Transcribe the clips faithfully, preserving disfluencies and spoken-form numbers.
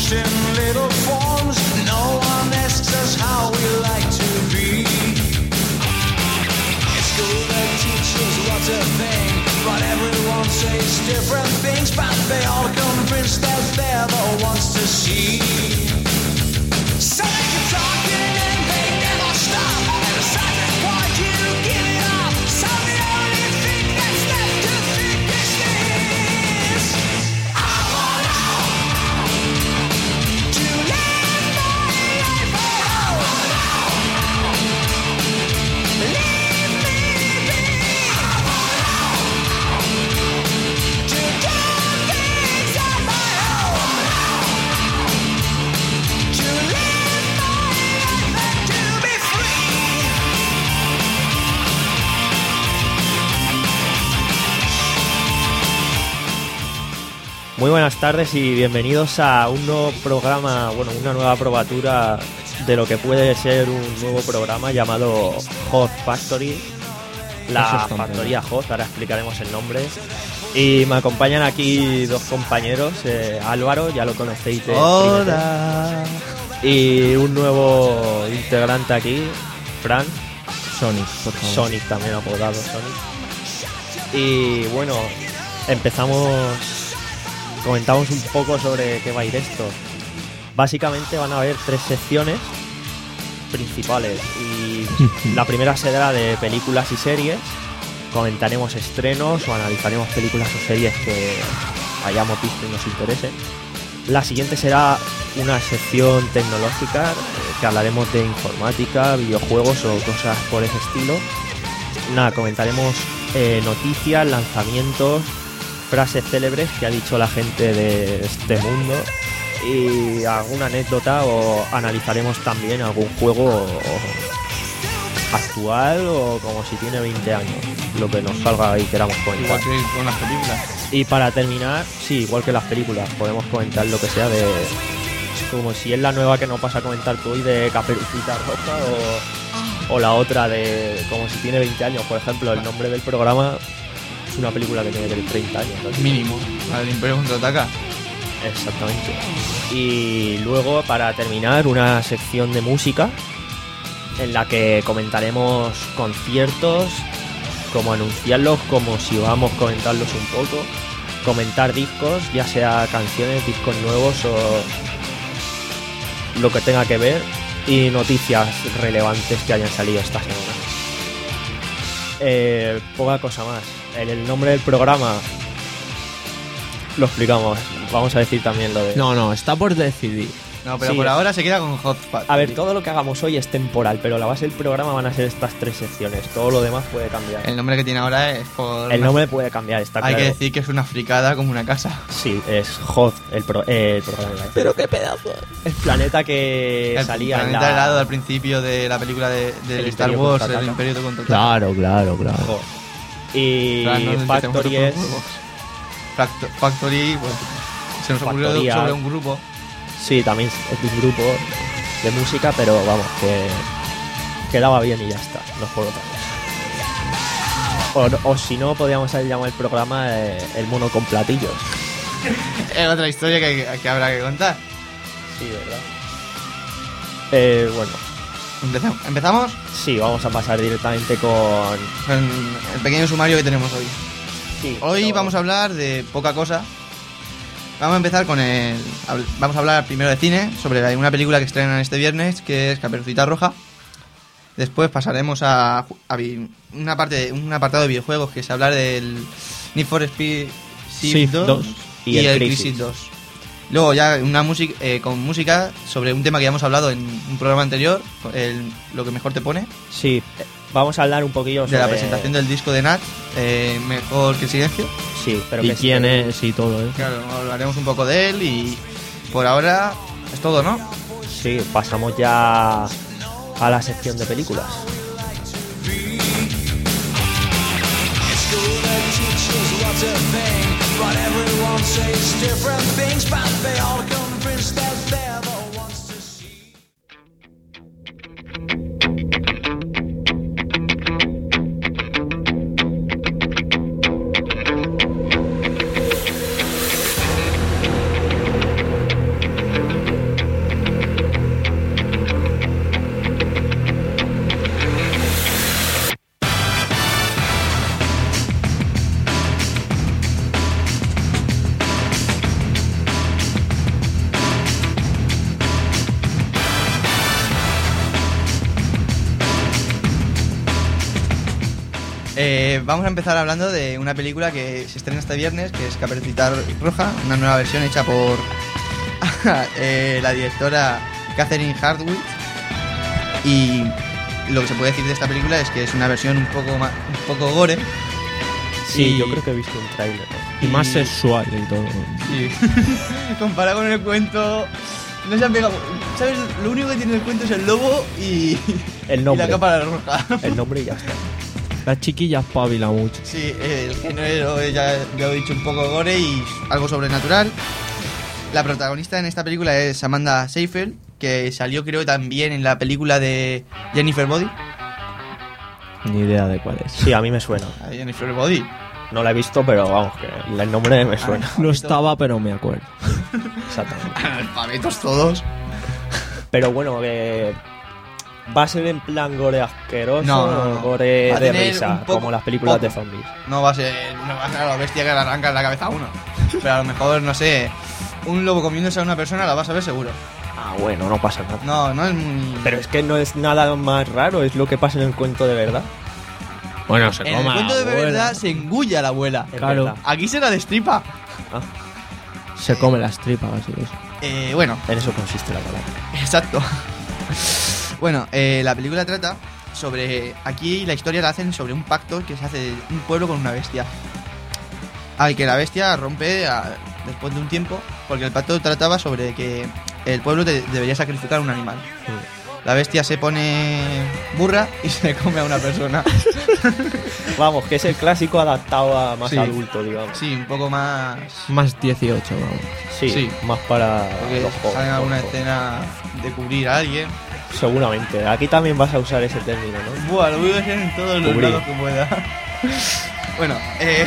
just in little forms. No one asks us how we like to be. In school they teach us what to think, but everyone says different things. But they all convinced that they're the ones to see. So they keep talking and they never stop. At a certain point you give it up. So the only thing that's left to think is this: I want out to live my life alone. Leave me be. I want out to do things on my own. To live my life and to be free. Muy buenas tardes y bienvenidos a un nuevo programa, bueno, una nueva probatura de lo que puede ser un nuevo programa llamado Hot Factory, la factoría Hot, ahora explicaremos el nombre. Y me acompañan aquí dos compañeros, eh, Álvaro, ya lo conocéis de Hola. y un nuevo integrante aquí, Fran, Sonic, por favor. Sonic también apodado Sonic. Y bueno, empezamos, comentamos un poco sobre qué va a ir esto. Básicamente van a haber tres secciones principales y la primera será de películas y series. Comentaremos estrenos o analizaremos películas o series que hayamos visto y nos interesen. La siguiente será una sección tecnológica, eh, que hablaremos de informática, videojuegos o cosas por ese estilo. Nada, comentaremos eh, noticias, lanzamientos, frases célebres que ha dicho la gente de este mundo y alguna anécdota, o analizaremos también algún juego actual o como si tiene veinte años, lo que nos salga y queramos comentar. Igual que con las películas. Y para terminar, sí, igual que las películas, podemos comentar lo que sea de... como si es la nueva que nos vas a comentar tú hoy, de Caperucita Roja, o, o la otra de como si tiene veinte años, por ejemplo. El nombre del programa es una película que tiene treinta años, ¿no? Mínimo. El Imperio contraataca. Exactamente. Y luego, para terminar, una sección de música en la que comentaremos conciertos, cómo anunciarlos, como si vamos a comentarlos un poco, comentar discos, ya sea canciones, discos nuevos o lo que tenga que ver, y noticias relevantes que hayan salido esta semana. Eh, poca cosa más. En el nombre del programa lo explicamos. Vamos a decir también lo de... No, no, está por decidir. No, pero Sí. por ahora se queda con Hot Factory. A ver, todo lo que hagamos hoy es temporal, pero la base del programa van a ser estas tres secciones. Todo lo demás puede cambiar. El nombre que tiene ahora es por... El nombre puede cambiar, está Hay claro. que decir que es una fricada como una casa. Sí, es Hot el, pro, eh, el programa. Pero qué pedazo. El planeta que El salía en planeta la... helado al principio de la película de, del El Star Imperio Wars, contraataca. el Imperio de contraataca. Claro, claro, claro. Hot. Y Claro, no nos Factory metemos es... en juegos. Facto- Factory, pues, se nos ocurrió Factoría. sobre un grupo. Sí, también es de un grupo de música, pero vamos, que quedaba bien y ya está, no es por otra cosa. O, o si no, podríamos haber llamado el programa eh, El mono con platillos. Es otra historia que, que habrá que contar. Sí, ¿verdad? Eh, bueno, Empezamos. ¿Empezamos? sí, vamos a pasar directamente con... Con el pequeño sumario que tenemos hoy. Sí, Hoy pero- vamos a hablar de poca cosa. Vamos a empezar con el... habl- Vamos a hablar primero de cine, sobre la- una película que estrenan este viernes, que es Caperucita Roja. Después pasaremos a, a vi- una parte, un apartado de videojuegos, que es hablar del Need for Speed Sí, dos, dos, y, y el el Crisis. Crisis dos. Luego ya una música eh, con música sobre un tema que ya hemos hablado en un programa anterior, el- lo que mejor te pone, Sí, eh, vamos a hablar un poquillo de sobre... la presentación del disco de Nat, eh, Mejor que el silencio. Sí, pero ¿Y que quién sí, es y todo eso? Claro, hablaremos un poco de él y por ahora es todo, ¿no? Sí, pasamos ya a la sección de películas. School that teaches what to think, but everyone says different things, but they all convinced that they're the ones to see. Eh, vamos a empezar hablando de una película que se estrena este viernes, que es Caperucita Roja, una nueva versión hecha por eh, la directora Catherine Hardwicke. Y lo que se puede decir de esta película es que es una versión un poco más, un poco gore. Sí, Y- yo creo que he visto un tráiler, ¿no? Y más sexual y todo. Sí. Comparado con el cuento, no se ha pegado. ¿Sabes? Lo único que tiene el cuento es el lobo y, El y nombre. la capa roja. El nombre y ya está. La chiquilla espabila mucho. Sí, el género ya, ya lo he dicho, un poco gore y algo sobrenatural. La protagonista en esta película es Amanda Seyfried, que salió creo también en la película de Jennifer Body. Ni idea de cuál es. Sí, a mí me suena. A Jennifer Body. No la he visto, pero vamos, que el nombre me suena. No estaba, pero me acuerdo. Exactamente. Analfabetos todos. Pero bueno, que va a ser en plan gore asqueroso, No, no, no. gore Va a de tener risa, un poco- como las películas poco. de zombies. No va a ser, no va a ser a la bestia que le arranca la cabeza a uno. Pero a lo mejor, no sé, un lobo comiéndose a una persona la vas a ver seguro. Ah, bueno, no pasa nada. No, no es muy... Pero es que no es nada más raro, es lo que pasa en el cuento de verdad. Bueno, se En el coma cuento la de abuela. verdad se engulla a la abuela. Es Claro. verdad. Aquí se la destripa. Ah, Se come las tripas, así es. Eh, bueno, en eso consiste la palabra. exacto. Bueno, eh, la película trata sobre... Aquí la historia la hacen sobre un pacto que se hace de un pueblo con una bestia. Al que la bestia rompe a- después de un tiempo, porque el pacto trataba sobre que el pueblo te- debería sacrificar a un animal. La bestia se pone burra y se come a una persona. Vamos, que es el clásico adaptado a más Sí. adulto, digamos. Sí, un poco más... Más dieciocho, vamos. Sí, Sí. más para Porque los jóvenes. sale alguna los jóvenes. escena de cubrir a alguien. Seguramente. Aquí también vas a usar ese término, ¿no? Buah, lo voy a hacer en todos los Cubrir. lados que pueda. Bueno, eh,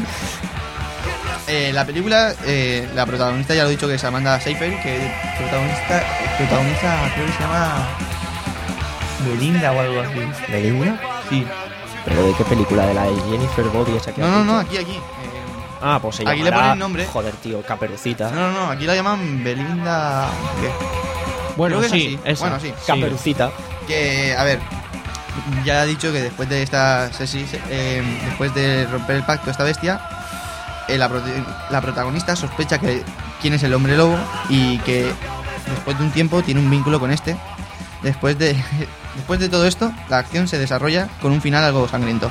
eh, la película, eh, la protagonista ya lo he dicho que es Amanda Seyfried, que protagonista, protagonista creo que se llama Belinda o algo así. ¿Belinda? Sí. ¿Pero de qué película? ¿De la de Jennifer Body esa que No, has no, no, dicho? aquí, aquí. Eh, Ah, pues se Aquí le llamará... ponen nombre. Joder, tío, Caperucita. no, no, no, aquí la llaman Belinda... ¿Qué? Bueno, Creo que es sí, así. esa. Bueno, sí. Caperucita. Que, a ver, ya he dicho que después de esta sesi- eh, después de romper el pacto esta bestia, eh, la, prote- la protagonista sospecha que quién es el hombre lobo y que después de un tiempo tiene un vínculo con este. Después de después de todo esto, la acción se desarrolla con un final algo sangriento.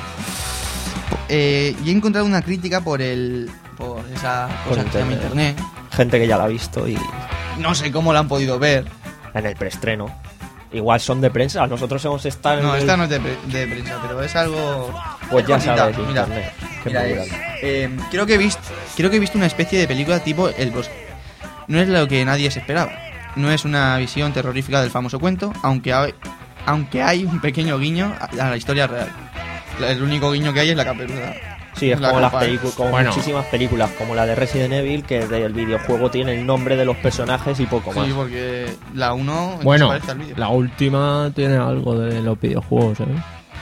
Eh, y he encontrado una crítica por el por esa Por cosa que se llama internet. internet. Gente que ya la ha visto y No sé cómo la han podido ver. en el preestreno. Igual son de prensa, nosotros hemos estado en No, el- esta no es de, pre- de prensa, pero es algo... Pues ya Mira, sabes, mira, internet. Qué mira, programa. es, eh, creo, que he visto, creo que he visto una especie de película tipo El Bosque. No es lo que nadie se esperaba. No es una visión terrorífica del famoso cuento, aunque hay, aunque hay un pequeño guiño a, a la historia real. La- El único guiño que hay es la caperuza. Sí, es La como las capa, ¿eh? películas, como Bueno. muchísimas películas, como la de Resident Evil, que del videojuego tiene el nombre de los personajes y poco más. Sí, porque la uno Bueno, se parece al vídeo. la última tiene algo de los videojuegos, ¿eh?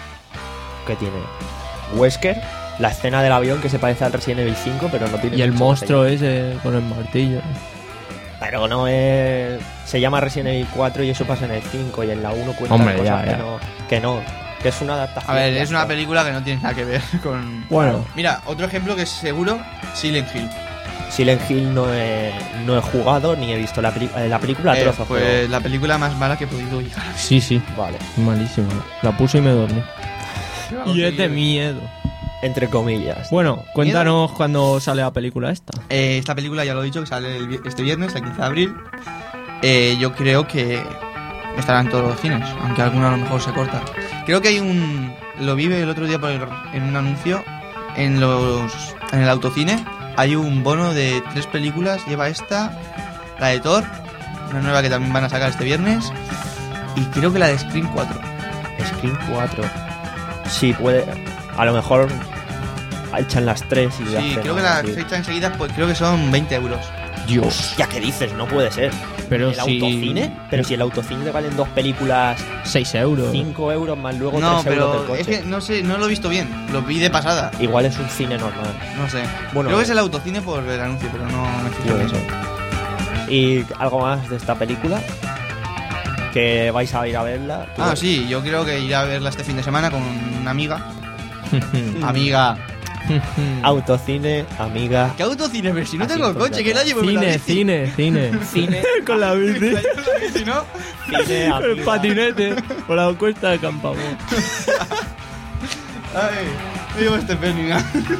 Que tiene Wesker, la escena del avión que se parece al Resident Evil cinco, pero no tiene Y el mucho monstruo ese con el martillo. Pero no es... Se llama Resident Evil cuatro y eso pasa en el cinco y en la uno cuenta Hombre, cosas ya, ya. que no... Que no, que es una adaptación. A ver, ya es una está. película que no tiene nada que ver con... Bueno, Mira, otro ejemplo que es seguro, Silent Hill. Silent Hill no he, no he jugado ni he visto la, peli- eh, la película a Eh, trozos, pues la película más mala que he podido llegar. sí, sí. pero- Vale, Malísimo. La puse y me dormí. Y es de miedo. entre comillas. Bueno, cuéntanos cuándo sale la película esta. Eh, esta película ya lo he dicho que sale el vi- este viernes, el quince de abril. Eh, yo creo que estará en todos los cines, aunque alguno a lo mejor se corta. Creo que hay un... Lo vi el otro día por el- en un anuncio en los en el autocine. Hay un bono de tres películas. Lleva esta, la de Thor, una nueva que también van a sacar este viernes, y creo que la de Scream cuatro. Scream cuatro. Sí, puede... A lo mejor echan las tres y Sí, hacen creo que algo la así. fecha enseguida, pues creo que son veinte euros. Dios. Ya, ¿qué dices? No puede ser. Pero ¿El si... autocine? Pero si el autocine te valen dos películas, seis euros. cinco euros más luego No, tres euros del pero coche. es que no sé, no lo he visto bien. Lo vi de pasada. Igual es un cine normal. No sé. Bueno, Creo que es el autocine por el anuncio, pero no me fijo Yo bien. qué sé. Y algo más de esta película, que vais a ir a verla. Tú- Ah, sí, yo creo que iré a verla este fin de semana con una amiga. Amiga. Autocine, amiga. ¿Qué autocine? Pero si no Así tengo pues, coche, ya que la llevo con la Cine, bici. cine, cine. Cine, Con la bici. La llevo con la bici, ¿no? cine, El amiga. patinete. Por la cuesta de Campamón. Ay, me llevo este penny.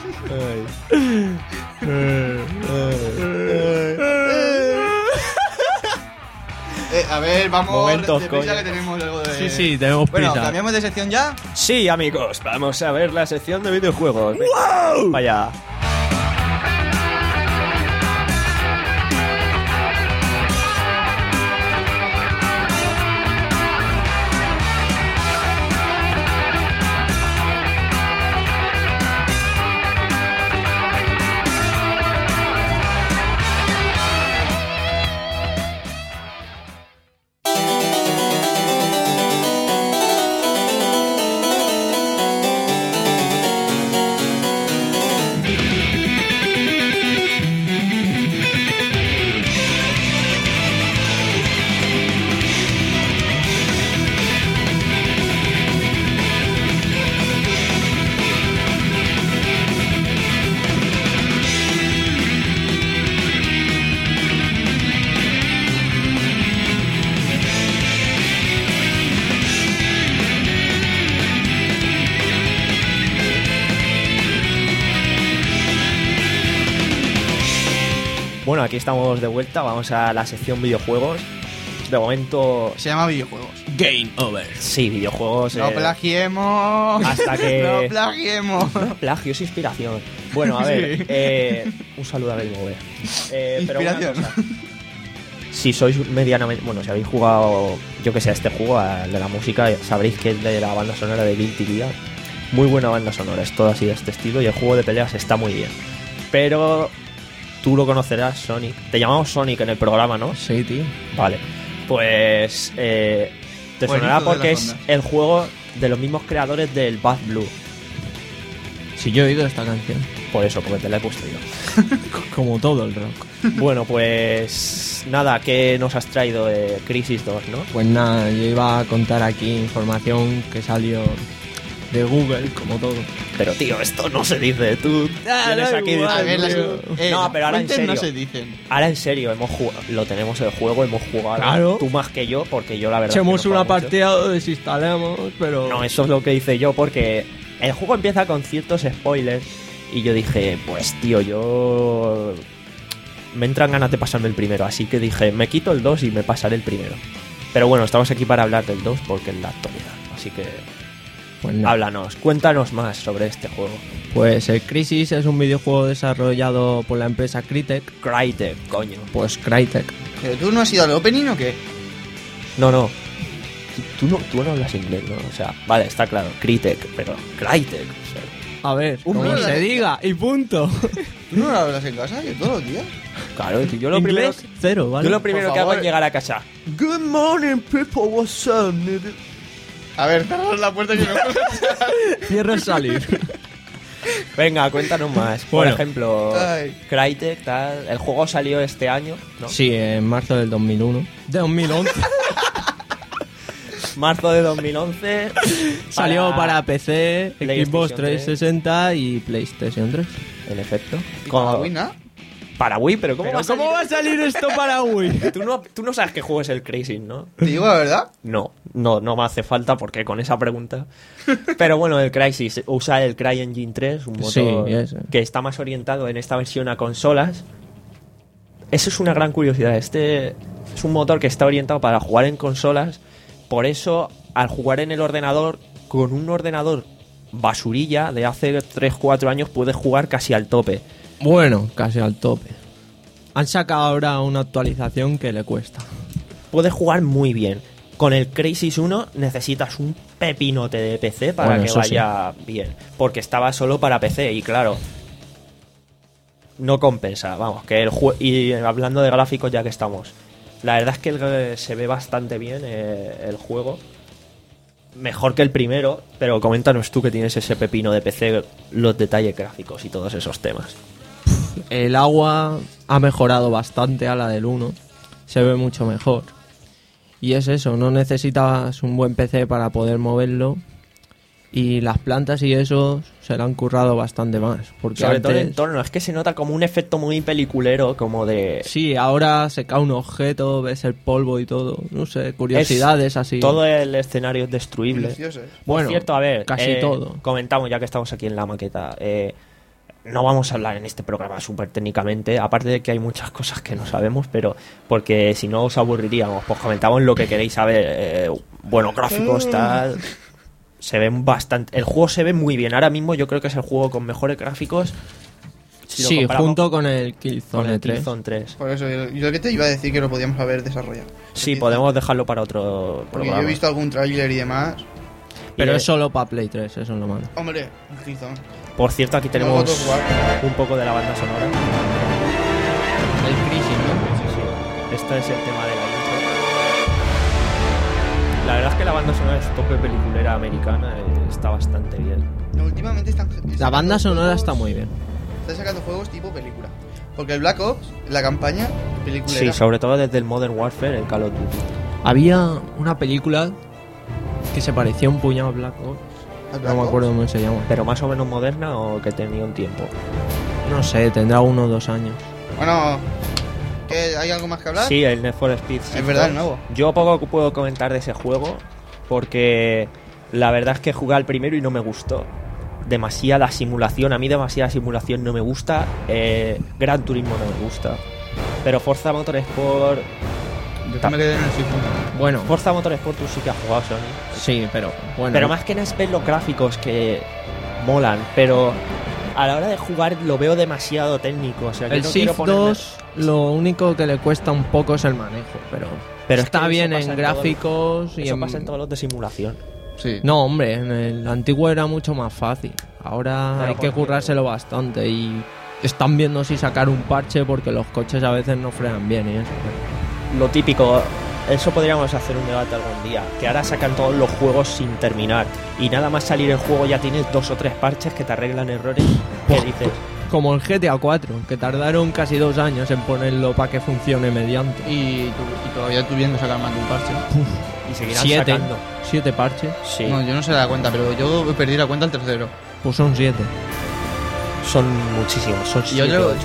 Eh, a ver, vamos. Momentos, deprisa coño. que tenemos algo de... Sí, sí, tenemos Bueno, prisa. cambiamos de sección ya. Sí, amigos, vamos a ver la sección de videojuegos. ¡Wow! Vaya. Bueno, aquí estamos de vuelta, vamos a la sección videojuegos. De momento, Se llama videojuegos. Game over. sí, videojuegos. No eh, plagiemos. hasta que- No plagiemos. No, plagio, es inspiración. Bueno, a ver, Sí. eh, un saludo a Game Over. Eh, pero una Inspiración. cosa, si sois medianamente, bueno, si habéis jugado, yo que sé, a este juego, al de la música, sabréis que es de la banda sonora de Guilty Gear. Muy buena banda sonora, es todo así de este estilo y el juego de peleas está muy bien. Pero tú lo conocerás, Sonic. Te llamamos Sonic en el programa, ¿no? Sí, tío. Vale. Pues eh, te Buenito sonará de porque las es ondas. el juego de los mismos creadores del Bad Blue. Sí, yo he oído esta canción. Por eso, porque te la he puesto yo. Como todo el rock. Bueno, pues nada, ¿qué nos has traído de Crisis dos, no? Pues nada, yo iba a contar aquí información que salió de Google, como todo. Pero tío, esto no se dice, tú Ah, tienes da aquí igual, A ver, las, tío. eh, No, las pero ahora en fuentes no serio. se dicen. Ahora en serio, hemos jugado, lo tenemos el juego, hemos jugado. Claro. Tú más que yo, porque yo la verdad. Echemos es que no una juego mucho. partida, lo desinstalemos, pero... No, eso es lo que hice yo, porque el juego empieza con ciertos spoilers. Y yo dije, pues tío, yo. Me entran ganas de pasarme el primero. Así que dije, me quito el dos y me pasaré el primero. Pero bueno, estamos aquí para hablar del dos porque es la actualidad. Así que. Pues nada. Háblanos, cuéntanos más sobre este juego. Pues el Crisis es un videojuego desarrollado por la empresa Crytek. Crytek, coño. Pues Crytek. ¿Pero tú no has ido al opening o qué? No, no. Tú no, tú no hablas inglés, ¿no? O sea, vale, está claro. Crytek, pero Crytek. O sea, A ver, Un como dólar. se diga, y punto. ¿Tú no lo hablas en casa? Yo todos los días. claro, yo lo primero. Inglés, cero, ¿vale? Yo lo primero Por que hago favor. es llegar a casa. Good morning, people, what's up, nigga? A ver, cerrar la puerta que no Cierro es salir. Venga, cuéntanos más. Por Bueno. ejemplo, Ay. Crytek, tal. El juego salió este año, ¿no? Sí, en marzo del dos mil uno. De dos mil once. Marzo de dos mil once. Salió para P C, PlayStation Xbox tres. trescientos sesenta y PlayStation tres. En efecto. Con la Con- Wii, ¿no? Para Wii, pero ¿cómo, Pero va, a salir? ¿cómo va a salir esto para Wii? Tú no, tú no sabes qué juego es el Crysis, ¿no? Te digo la verdad. No, no, no me hace falta porque con esa pregunta. Pero bueno, el Crysis usa el CryEngine tres, un motor Sí, ese. que está más orientado en esta versión a consolas. Eso es una gran curiosidad. Este es un motor que está orientado para jugar en consolas. Por eso, al jugar en el ordenador, con un ordenador basurilla de hace tres cuatro años, puedes jugar casi al tope. Bueno, casi al tope. Han sacado ahora una actualización que le cuesta. Puedes jugar muy bien. Con el Crysis uno necesitas un pepinote de P C para Bueno, que eso vaya bien. Porque estaba solo para P C y claro, no compensa. Vamos, que el juego... Y hablando de gráficos ya que estamos, la verdad es que el- se ve bastante bien eh, el juego. Mejor que el primero, pero coméntanos tú que tienes ese pepino de P C, los detalles gráficos y todos esos temas. El agua ha mejorado bastante a la del uno. Se ve mucho mejor. Y es eso, no necesitas un buen P C para poder moverlo. Y las plantas y eso se le han currado bastante más. Porque Sobre todo el antes... entorno, es que se nota como un efecto muy peliculero, como de... Sí, ahora se cae un objeto, ves el polvo y todo. No sé, curiosidades Es- así. Todo el escenario es destruible. Minuciosos. Por Bueno, cierto, a ver, casi eh, todo. comentamos ya que estamos aquí en la maqueta. Eh, no vamos a hablar en este programa súper técnicamente, aparte de que hay muchas cosas que no sabemos, pero porque si no os aburriríamos, pues comentamos lo que queréis saber. Eh, bueno, gráficos, tal. Se ven bastante. El juego se ve muy bien. Ahora mismo yo creo que es el juego con mejores gráficos. Si lo Sí, comparamos junto con el con Killzone el tres. Killzone tres. Por eso, yo, yo que te iba a decir que lo podíamos haber desarrollado. Sí, podemos dejarlo para otro Porque programa. yo he visto algún tráiler y demás. Pero Y, es eh, solo para Play tres, eso es lo malo. Hombre, un Killzone. Por cierto, aquí tenemos God of War. un poco de la banda sonora. El Crising, Sí, este es el tema de la intro. La verdad es que la banda sonora es tope peliculera americana, eh, está bastante bien. No, últimamente están. La banda sonora juegos- está muy bien. Están sacando juegos tipo película. Porque el Black Ops, la campaña, película. Sí, sobre todo desde el Modern Warfare, el Call of Duty. Había una película que se parecía un puñado a Black Ops. No me acuerdo cómo se llama. Pero más o menos moderna o que tenía un tiempo. No sé, tendrá uno o dos años. Bueno, ¿qué, ¿hay algo más que hablar? Sí, el Need for Speed. Es verdad, el nuevo. Yo poco puedo comentar de ese juego porque la verdad es que jugué al primero y no me gustó. Demasiada simulación, a mí demasiada simulación no me gusta. eh, Gran Turismo no me gusta. Pero Forza Motorsport... Yo me quedé en el FIFA. Bueno, Forza Motorsport tú sí que has jugado, Sony. sí, pero bueno. Pero más que nada es ver los gráficos que molan, pero a la hora de jugar lo veo demasiado técnico. O sea, yo el no quiero Civ ponerme- dos lo único que le cuesta un poco es el manejo, pero, Pero es está que eso bien pasa en en gráficos y Eso en... pasa en todos los de simulación. Sí. No, hombre, en el antiguo era mucho más fácil. Ahora Pero hay que porque- currárselo bastante y están viendo si sacar un parche porque los coches a veces no frenan bien y eso. Lo típico, eso podríamos hacer un debate algún día. Que ahora sacan todos los juegos sin terminar. Y nada más salir el juego ya tienes dos o tres parches que te arreglan errores. ¿Qué dices? Como el G T A cuatro, que tardaron casi dos años en ponerlo para que funcione mediante. Y, tu- y todavía tú viendo sacar más de un parche. Y seguirán Siete, sacando. siete parches, Sí, No, yo no sé la cuenta, pero yo perdí la cuenta al tercero. pues son siete. son muchísimos. Son Y siete, otro- ocho.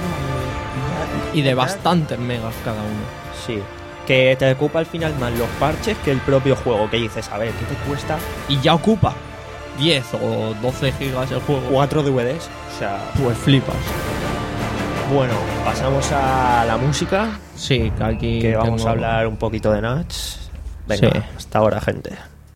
Y de bastantes megas cada uno. Sí. Que te ocupa al final más los parches que el propio juego. Que dices, a ver, ¿qué te cuesta Y ya ocupa diez o doce gigas el juego. cuatro D V Ds? O sea, Pues flipas. bueno, pasamos a la música. Sí, que aquí Que vamos tengo- a hablar un poquito de Nuts. Venga, Sí. hasta ahora, gente.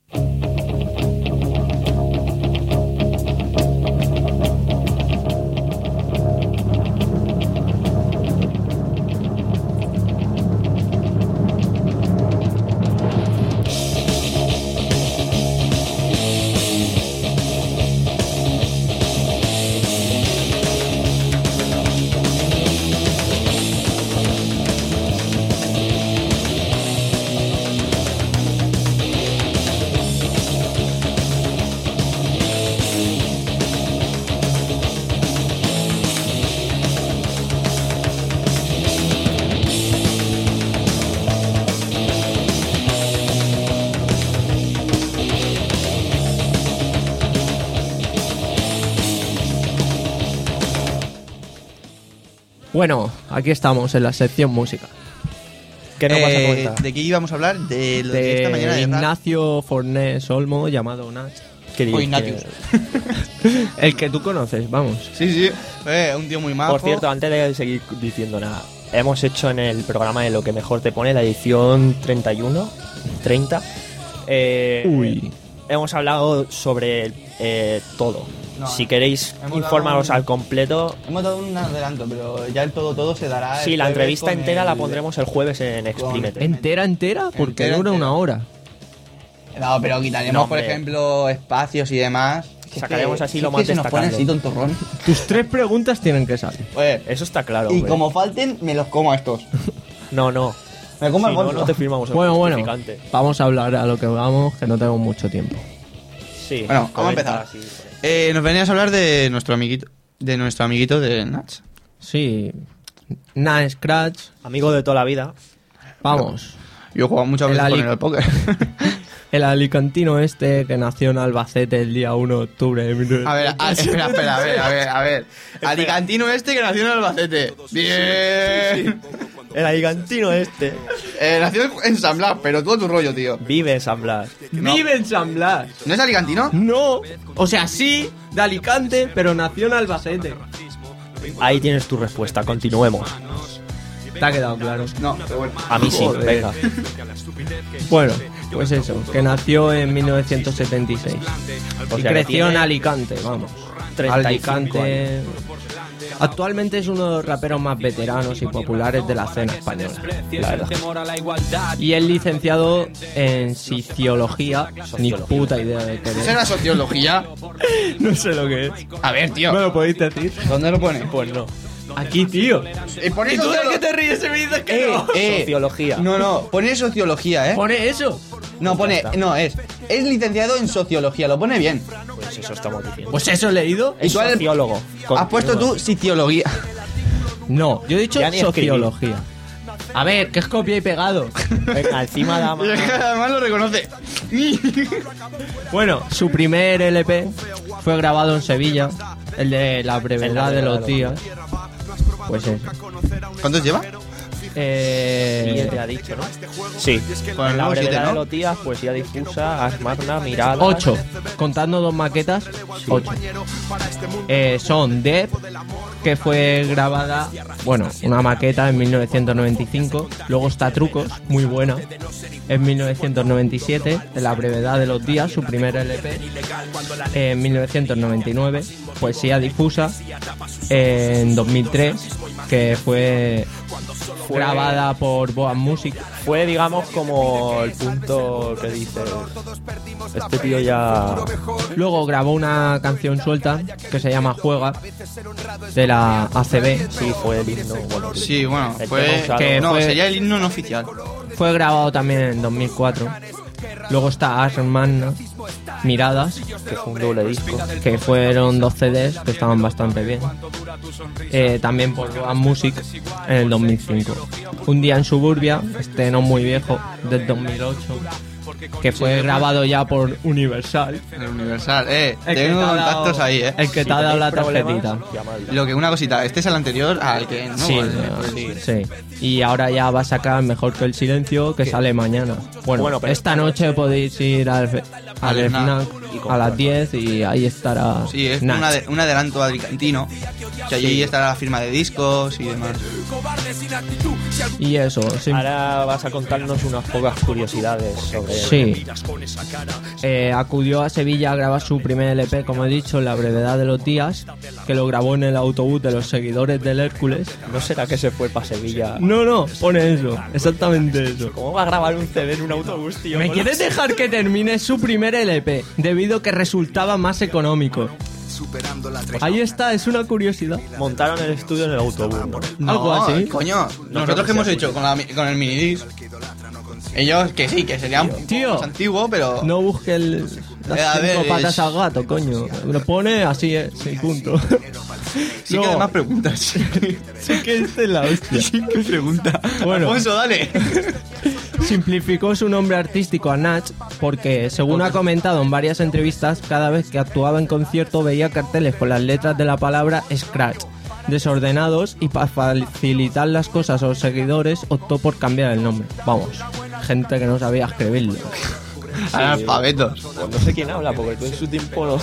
Bueno, aquí estamos en la sección música. ¿Qué nos vas a Eh, comentar? ¿De qué íbamos a hablar? De lo de, De esta mañana de rap. Ignacio Fornés Olmo, llamado Nach. ¿Qué O dices? Ignatius. El que tú conoces, vamos. Sí, sí. Eh, un tío muy majo. Por cierto, antes de seguir diciendo nada, hemos hecho en el programa de Lo que mejor te pone, la edición treinta y uno, treinta. Eh, Uy. Hemos hablado sobre eh, todo. No, si queréis hemos informaros dado un- al completo, Hemos dado un adelanto, pero ya el todo todo se dará. sí, el la jueves entrevista con entera el- la pondremos el jueves en Exprímete. ¿Entera, entera? Porque Entera, dura entera. una hora. No, pero quitaremos, No, por hombre. ejemplo, espacios y demás. Que Sacaremos es que- así es lo que más se nos pone destacable. así tontorrón. Tus tres preguntas tienen que salir. Pues, Eso está claro. y hombre. como falten, me los como a estos. No, no. Me como Si el no, bolso. no te firmamos el Bueno, bueno, justificante. vamos a hablar a lo que vamos, que no tengo mucho tiempo. Sí, Bueno, vamos a comenta empezar. así, por ahí. Eh, nos venías a hablar de nuestro amiguito, de nuestro amiguito de Nats. Sí, Nah Scratch, Amigo de toda la vida. vamos. Yo he jugado muchas El veces con Ali- él al póker. El alicantino este que nació en Albacete el día uno de octubre de mil novecientos A ver, a, espera, espera, a ver, a ver, a ver. Alicantino este que nació en Albacete. Bien. El alicantino este Eh, nació en San Blas, pero todo tu rollo, tío. vive en San Blas. ¡Vive en San Blas! ¿No es alicantino? No, o sea, sí, de Alicante, pero nació en Albacete. Ahí tienes tu respuesta, continuemos. ¿Te ha quedado claro? No, pero bueno. A mí sí, Joder. venga. Bueno, pues eso, que nació en mil novecientos setenta y seis. O Y sea, que creció en tiene Alicante, vamos. treinta y cinco Alicante. Actualmente es uno de los raperos más veteranos y populares de la escena española, la verdad. Y es licenciado en Sociología. Ni puta idea de qué ¿Esa es. era sociología? No sé lo que es. A ver, tío. ¿Me lo podéis decir? ¿Dónde lo pone? Pues no. Aquí, tío. Eh, pone ¿Y tú de sociolo- qué te ríes si me dices que Eh, no? eh. Sociología. No, no, pone sociología, ¿eh? Pone eso. No, pone, está. no, es. Es licenciado en sociología, lo pone bien. Pues eso estamos diciendo. Pues eso he leído. Es ¿y tú has- sociólogo. Has puesto Continúa. tú sociología. No, yo he dicho Ya ni escribí. sociología. A ver, que es copia y pegado. Venga, encima dama. Y es que además lo reconoce. Bueno, su primer L P fue grabado en Sevilla, el de La brevedad de los días. Pues eso. ¿Cuántos lleva? Eh, Siete ha dicho, ¿no? Sí. Con el la nuevo siete, brevedad de ¿no? los días, poesía difusa, Ars Magna, mirada. Ocho, contando dos maquetas, ocho. Eh, son Dep, que fue grabada, bueno, una maqueta en mil novecientos noventa y cinco. Luego está Trucos, muy buena, en mil novecientos noventa y siete. De La brevedad de los días, su primer L P, en mil novecientos noventa y nueve. Poesía difusa, en dos mil tres, que fue Fue- grabada por Boas Music. Fue, digamos, como el punto que dice. Este tío ya. Luego grabó una canción suelta que se llama Juega, de la A C B. Sí, fue el himno. Bueno, Sí, bueno, el fue. tema usado. que No, fue- sería el himno no oficial. Fue grabado también en dos mil cuatro. Luego está Ars Magna, Miradas, que fue un doble disco. que fueron dos C Ds que estaban bastante bien. Eh, también por Boas Music en el dos mil cinco. Un día en Suburbia, este no muy viejo, del dos mil ocho, que fue grabado ya por Universal. El Universal, eh. El que Tengo te ha dado- contactos ahí, eh. El que te ha dado la tarjetita. Lo que una cosita, este es el anterior al que no. Sí, Vale, sí, pues- sí. Y ahora ya va a sacar Mejor que el Silencio, que sale mañana. Bueno, Bueno, pero esta noche podéis ir al, fe- al Al FNAC FNAC a las diez y ahí estará Sí, es Nach. un, ade- un adelanto alicantino. Que allí estará la firma de discos y demás. Y eso, sí. Ahora vas a contarnos unas pocas curiosidades sobre él. Sí. Eh, acudió a Sevilla a grabar su primer L P, como he dicho, La brevedad de los días, que lo grabó en el autobús de los seguidores del Hércules. ¿No será que se fue para Sevilla? No, no, pone eso, exactamente eso. ¿Cómo va a grabar un C D en un autobús, tío? ¿Me Con quieres las- dejar que termine su primer L P? Debido que resultaba más económico. Ahí está, es una curiosidad. Montaron el estudio en el autobús, ¿no? Algo así. Coño, No, nosotros no, que hemos sí, hecho sí. con, la, con el minidisc. Ellos que sí, que sería un poco Tío. más antiguo, pero. No busque el, las Eh, a cinco ver, patas es- al gato, coño. Lo pone así, es, sí, punto. Sí No. que además preguntas. Sí que esta es la hostia. Sí que pregunta. Bueno. Alfonso, dale. Simplificó su nombre artístico a Nach porque, según ha comentado en varias entrevistas, cada vez que actuaba en concierto veía carteles con las letras de la palabra Scratch desordenados y para facilitar las cosas a los seguidores optó por cambiar el nombre. Vamos, gente que no sabía escribirlo. Analfabetos. Pues no sé quién habla, porque tú en su tiempo no.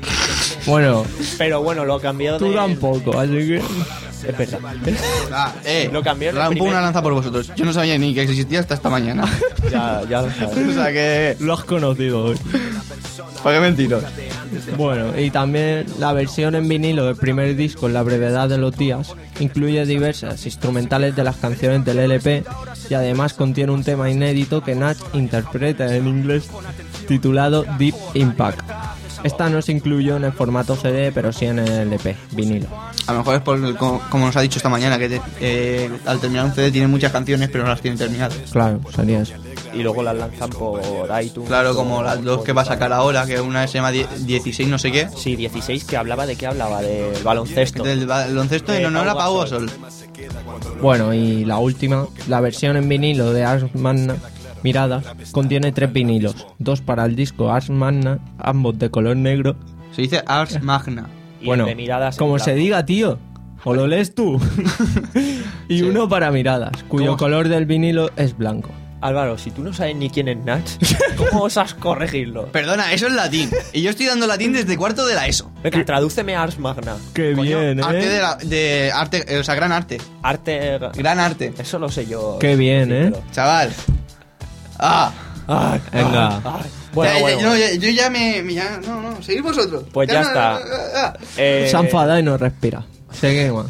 Bueno, Pero bueno, lo cambió tú de... tampoco, así que... Es verdad. Ah, eh. Lo cambiaron el Rampo primer- una lanza por vosotros. Yo no sabía ni que existía hasta esta mañana. Ya, ya lo sabes. O sea que. Lo has conocido hoy. ¿Para qué mentiros? Bueno, y también la versión en vinilo del primer disco, La brevedad de los días, incluye diversas instrumentales de las canciones del L P y además contiene un tema inédito que Nach interpreta en inglés titulado Deep Impact. Esta no se incluyó en el formato C D, pero sí en el L P, vinilo. A lo mejor es por, el- como, como nos ha dicho esta mañana, que te- eh, al terminar un C D tiene muchas canciones, pero no las tiene terminadas. Claro, sería eso. Y luego las lanzan por iTunes. Claro, como por- las dos que va a sacar ahora, que una se llama die- dieciséis no sé qué. Sí, dieciséis, que hablaba de qué hablaba, del baloncesto. Del baloncesto en Eh, honor a Pau Pau Gasol. Gasol. Bueno, y la última, la versión en vinilo de Ars Magna, Miradas contiene tres vinilos, dos para el disco Ars Magna, ambos de color negro. Se dice Ars Magna. Y Bueno, el de miradas en como se blanco. diga, tío. O lo lees tú. Y Sí. uno para miradas, cuyo ¿Cómo? color del vinilo es blanco. Álvaro, si tú no sabes ni quién es Nach, ¿cómo osas corregirlo? Perdona, eso es latín. Y yo estoy dando latín desde cuarto de la ESO. Venga, tradúceme Ars Magna. Qué Coño, bien, ¿eh? Arte de, la, de arte, eh, o sea, gran arte. Arte... Gran arte. Eso lo sé yo. Qué bien, ¿eh? Chaval. Ah. Ay, Venga. ay. Bueno, Ya, ya, bueno, no, bueno. ya- yo ya me, me- ya, no, no, seguid vosotros. Pues ya no, está. no, no, no, no. Eh, Se ha enfadado y no respira. Seguimos.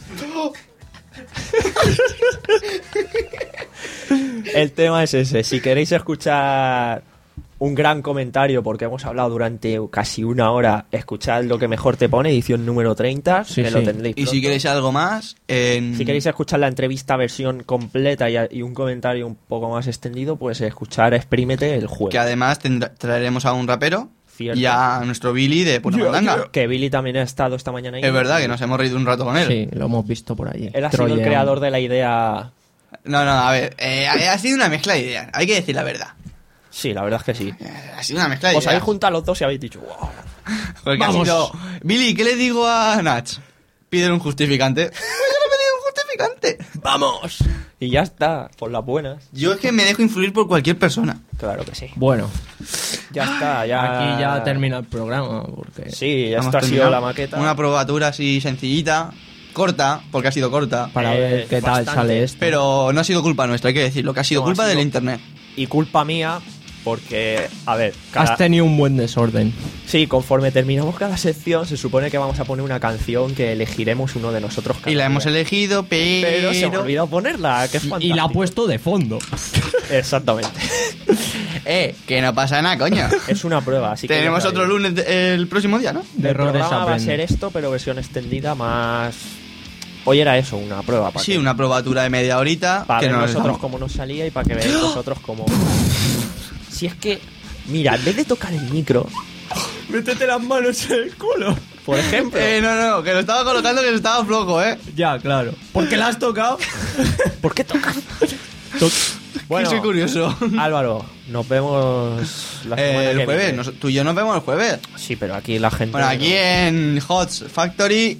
El tema es ese. Si queréis escuchar un gran comentario, porque hemos hablado durante casi una hora, escuchad Lo que mejor te pone, edición número treinta, Sí, que sí. lo tendréis Y si pronto. queréis algo más, en... Si queréis escuchar la entrevista versión completa y, y un comentario un poco más extendido, pues escuchar Exprímete el jueves. que además tendrá- traeremos a un rapero Cierto. y a nuestro Billy de Pura Mandanga. Que Billy también ha estado esta mañana ahí. Es verdad que nos hemos reído un rato con él. Sí, lo hemos visto por allí. Él ha sido el Troyeando. creador de la idea. No, no, a ver, eh, ha ha sido una mezcla de ideas, hay que decir la verdad. Sí, la verdad es que sí. Eh, Ha sido una mezcla de Os ideas. habéis juntado los dos y habéis dicho, wow. Porque ha Vamos. sido, Billy, ¿qué le digo a Nach? Pídele un justificante. Pues yo no he pedido un justificante. ¡Vamos! Y ya está, por las buenas. Yo es que me dejo influir por cualquier persona. Claro que sí. Bueno, Ya está, ya. aquí ya termina el programa. Porque... Sí, Hemos esto ha sido terminado. la maqueta. Una probatura así sencillita, corta, porque ha sido corta. Para Eh, ver qué tal bastante. sale esto. Pero no ha sido culpa nuestra, hay que decirlo, que ha sido No, ha culpa sido- del internet. Y culpa mía, porque, a ver, cada- Has tenido un buen desorden. sí, conforme terminamos cada sección, se supone que vamos a poner una canción que elegiremos uno de nosotros cada Y la hemos día. elegido, pero... Pero se me ha olvidado ponerla, que es Y la ha fantástico. puesto de fondo. Exactamente. Eh, que no pasa nada, coño. Es una prueba, así que Tenemos ya otro sabéis. lunes de- el próximo día, ¿no? De El errores programa va a aprende. ser esto, pero versión extendida más... Hoy era eso, una prueba para Sí, que- una probatura de media horita. para que ver nos nosotros dejamos. cómo nos salía y para que veáis vosotros cómo... Si es que, mira, en vez de tocar el micro, Métete las manos en el culo. por ejemplo... Eh, no, no, que lo estaba colocando que estaba flojo, ¿eh? Ya, claro. ¿Por qué la has tocado? ¿Por qué tocas? Bueno, soy curioso. Álvaro, nos vemos la semana Eh, el que jueves, viene. nos- tú y yo nos vemos el jueves. Sí, pero aquí la gente... Bueno, aquí en Hots Factory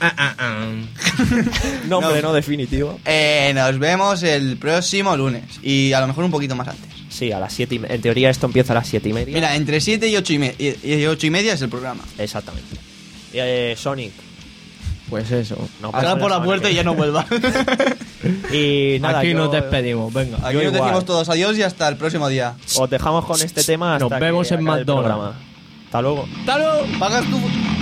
Nombre no. no definitivo. eh, nos vemos el próximo lunes. Y a lo mejor un poquito más antes. Sí, a las siete y me- En teoría esto empieza a las siete y media. Mira, entre siete y ocho y, me- y, y ocho y media es el programa. Exactamente. Eh, Sonic. Pues eso. No Ahora pasa por la nada, puerta y ya no vuelva. Y nada, Aquí yo- nos despedimos, venga. Aquí Yo nos igual. decimos todos adiós y hasta el próximo día. Os dejamos con este tema hasta Nos vemos que en acabe el McDonald's. programa. Hasta luego. ¡Hasta luego! Pagas tú.